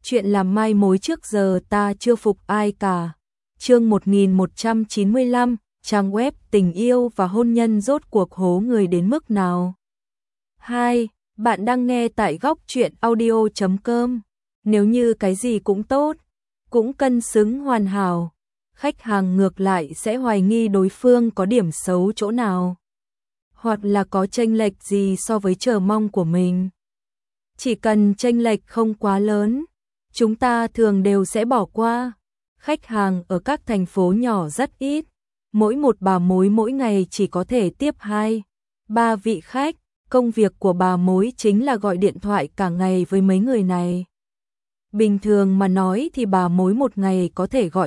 Chuyện làm mai mối trước giờ ta chưa phục ai cả. Chương 1195, trang web tình yêu và hôn nhân rốt cuộc hố người đến mức nào? 2. Bạn đang nghe tại góc truyện audio.com. Nếu như cái gì cũng tốt, cũng cân xứng hoàn hảo, khách hàng ngược lại sẽ hoài nghi đối phương có điểm xấu chỗ nào, hoặc là có chênh lệch gì so với chờ mong của mình. Chỉ cần chênh lệch không quá lớn, chúng ta thường đều sẽ bỏ qua. Khách hàng ở các thành phố nhỏ rất ít, mỗi một bà mối mỗi ngày chỉ có thể tiếp 2-3 vị khách. Công việc của bà mối chính là gọi điện thoại cả ngày với mấy người này. Bình thường mà nói thì bà mối một ngày có thể gọi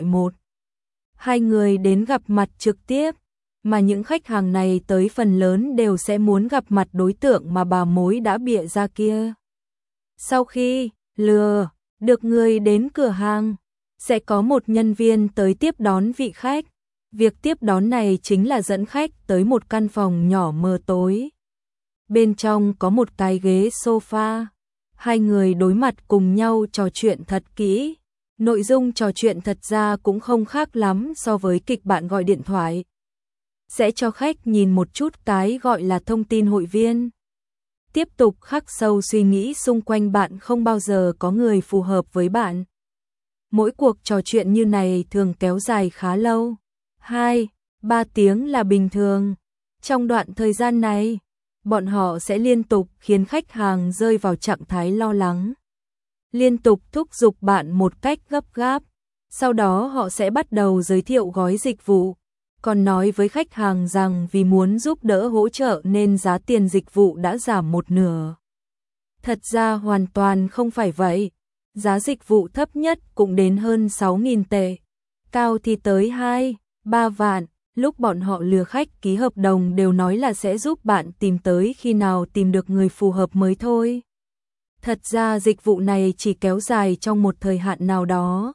1-2 người đến gặp mặt trực tiếp, mà những khách hàng này tới phần lớn đều sẽ muốn gặp mặt đối tượng mà bà mối đã bịa ra kia. Sau khi lừa được người đến cửa hàng, sẽ có một nhân viên tới tiếp đón vị khách. Việc tiếp đón này chính là dẫn khách tới một căn phòng nhỏ mờ tối. Bên trong có một cái ghế sofa, hai người đối mặt cùng nhau trò chuyện thật kỹ. Nội dung trò chuyện thật ra cũng không khác lắm so với kịch bản gọi điện thoại. Sẽ cho khách nhìn một chút cái gọi là thông tin hội viên. Tiếp tục khắc sâu suy nghĩ xung quanh bạn, không bao giờ có người phù hợp với bạn. Mỗi cuộc trò chuyện như này thường kéo dài khá lâu, 2-3 tiếng là bình thường. Trong đoạn thời gian này, bọn họ sẽ liên tục khiến khách hàng rơi vào trạng thái lo lắng, liên tục thúc giục bạn một cách gấp gáp. Sau đó họ sẽ bắt đầu giới thiệu gói dịch vụ, còn nói với khách hàng rằng vì muốn giúp đỡ hỗ trợ nên giá tiền dịch vụ đã giảm một nửa. Thật ra hoàn toàn không phải vậy. Giá dịch vụ thấp nhất cũng đến hơn 6.000 tệ, cao thì tới 2-3 vạn. Lúc bọn họ lừa khách ký hợp đồng đều nói là sẽ giúp bạn tìm tới khi nào tìm được người phù hợp mới thôi. Thật ra dịch vụ này chỉ kéo dài trong một thời hạn nào đó.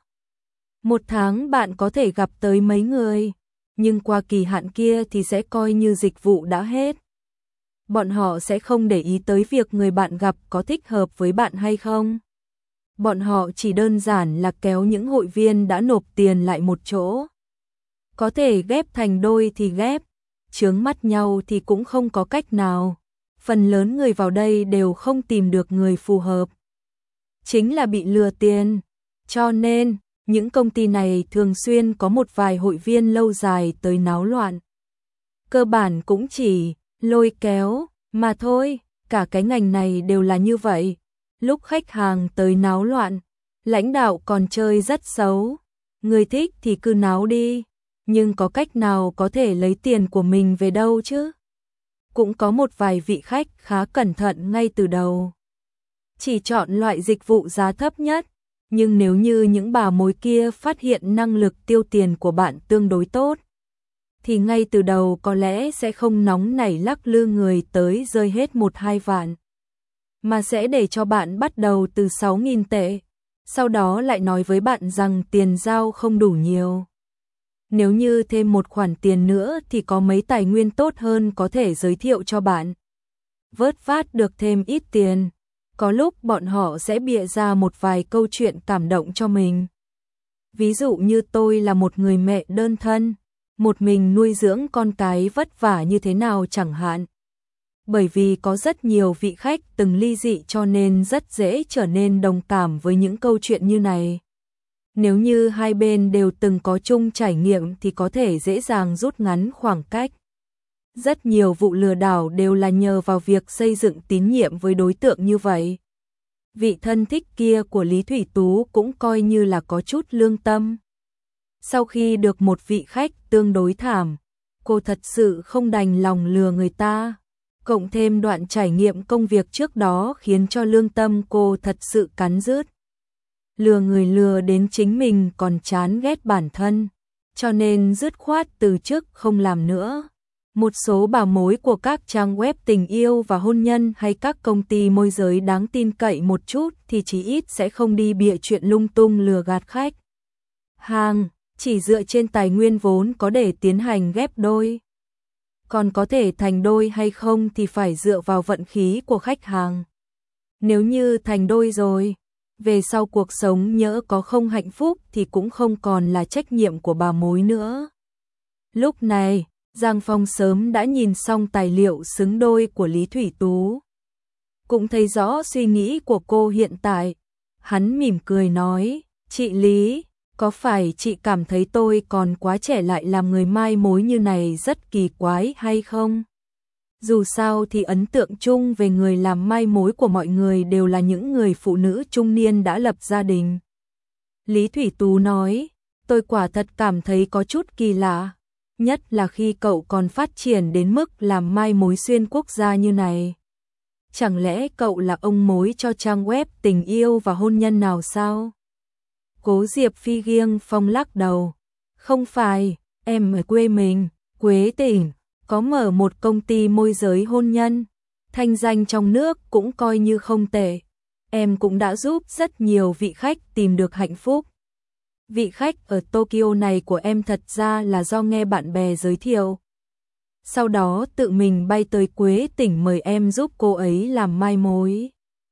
1 tháng bạn có thể gặp tới mấy người, nhưng qua kỳ hạn kia thì sẽ coi như dịch vụ đã hết. Bọn họ sẽ không để ý tới việc người bạn gặp có thích hợp với bạn hay không. Bọn họ chỉ đơn giản là kéo những hội viên đã nộp tiền lại một chỗ. Có thể ghép thành đôi thì ghép, chướng mắt nhau thì cũng không có cách nào. Phần lớn người vào đây đều không tìm được người phù hợp, chính là bị lừa tiền. Cho nên, những công ty này thường xuyên có một vài hội viên lâu dài tới náo loạn. Cơ bản cũng chỉ lôi kéo mà thôi, cả cái ngành này đều là như vậy. Lúc khách hàng tới náo loạn, lãnh đạo còn chơi rất xấu. Người thích thì cứ náo đi, nhưng có cách nào có thể lấy tiền của mình về đâu chứ? Cũng có một vài vị khách khá cẩn thận ngay từ đầu, chỉ chọn loại dịch vụ giá thấp nhất. Nhưng nếu như những bà mối kia phát hiện năng lực tiêu tiền của bạn tương đối tốt, thì ngay từ đầu có lẽ sẽ không nóng nảy lắc lư người tới rơi hết 1-2 vạn, mà sẽ để cho bạn bắt đầu từ 6.000 tệ, sau đó lại nói với bạn rằng tiền giao không đủ nhiều. Nếu như thêm một khoản tiền nữa thì có mấy tài nguyên tốt hơn có thể giới thiệu cho bạn. Vớt vát được thêm ít tiền, có lúc bọn họ sẽ bịa ra một vài câu chuyện cảm động cho mình. Ví dụ như tôi là một người mẹ đơn thân, một mình nuôi dưỡng con cái vất vả như thế nào chẳng hạn. Bởi vì có rất nhiều vị khách từng ly dị cho nên rất dễ trở nên đồng cảm với những câu chuyện như này. Nếu như hai bên đều từng có chung trải nghiệm thì có thể dễ dàng rút ngắn khoảng cách. Rất nhiều vụ lừa đảo đều là nhờ vào việc xây dựng tín nhiệm với đối tượng như vậy. Vị thân thích kia của Lý Thủy Tú cũng coi như là có chút lương tâm. Sau khi được một vị khách tương đối thảm, cô thật sự không đành lòng lừa người ta. Cộng thêm đoạn trải nghiệm công việc trước đó khiến cho lương tâm cô thật sự cắn rứt. Lừa người lừa đến chính mình còn chán ghét bản thân, cho nên dứt khoát từ chức không làm nữa. Một số bà mối của các trang web tình yêu và hôn nhân hay các công ty môi giới đáng tin cậy một chút thì chí ít sẽ không đi bịa chuyện lung tung lừa gạt khách hàng, chỉ dựa trên tài nguyên vốn có để tiến hành ghép đôi. Còn có thể thành đôi hay không thì phải dựa vào vận khí của khách hàng. Nếu như thành đôi rồi, về sau cuộc sống nhỡ có không hạnh phúc thì cũng không còn là trách nhiệm của bà mối nữa. Lúc này, Giang Phong sớm đã nhìn xong tài liệu xứng đôi của Lý Thủy Tú. Cũng thấy rõ suy nghĩ của cô hiện tại. Hắn mỉm cười nói, chị Lý, có phải chị cảm thấy tôi còn quá trẻ lại làm người mai mối như này rất kỳ quái hay không? Dù sao thì ấn tượng chung về người làm mai mối của mọi người đều là những người phụ nữ trung niên đã lập gia đình. Lý Thủy Tú nói, tôi quả thật cảm thấy có chút kỳ lạ, nhất là khi cậu còn phát triển đến mức làm mai mối xuyên quốc gia như này. Chẳng lẽ cậu là ông mối cho trang web tình yêu và hôn nhân nào sao? Cố Diệp Phi nghiêng phong lắc đầu. Không phải, em ở quê mình, Quế Tỉnh, có mở một công ty môi giới hôn nhân. Thanh danh trong nước cũng coi như không tệ. Em cũng đã giúp rất nhiều vị khách tìm được hạnh phúc. Vị khách ở Tokyo này của em thật ra là do nghe bạn bè giới thiệu. Sau đó tự mình bay tới Quế Tỉnh mời em giúp cô ấy làm mai mối.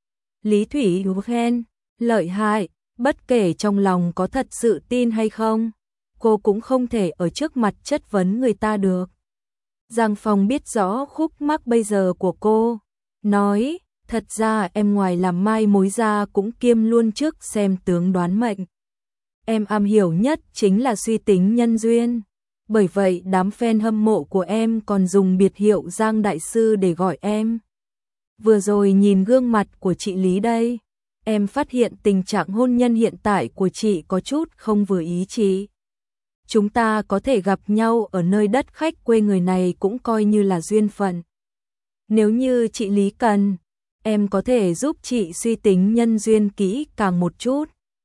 Lý Thủy Tú khen, lợi hại, bất kể trong lòng có thật sự tin hay không, cô cũng không thể ở trước mặt chất vấn người ta được. Giang Phong biết rõ khúc mắc bây giờ của cô, nói, thật ra em ngoài làm mai mối ra cũng kiêm luôn trước xem tướng đoán mệnh. Em am hiểu nhất chính là suy tính nhân duyên. Bởi vậy đám fan hâm mộ của em còn dùng biệt hiệu Giang Đại Sư để gọi em. Vừa rồi nhìn gương mặt của chị Lý đây, em phát hiện tình trạng hôn nhân hiện tại của chị có chút không vừa ý chị. Chúng ta có thể gặp nhau ở nơi đất khách quê người này cũng coi như là duyên phận. Nếu như chị Lý cần, em có thể giúp chị suy tính nhân duyên kỹ càng một chút.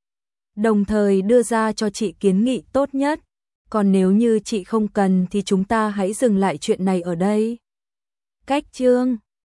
Đồng thời đưa ra cho chị kiến nghị tốt nhất. Còn nếu như chị không cần thì chúng ta hãy dừng lại chuyện này ở đây. Cách chương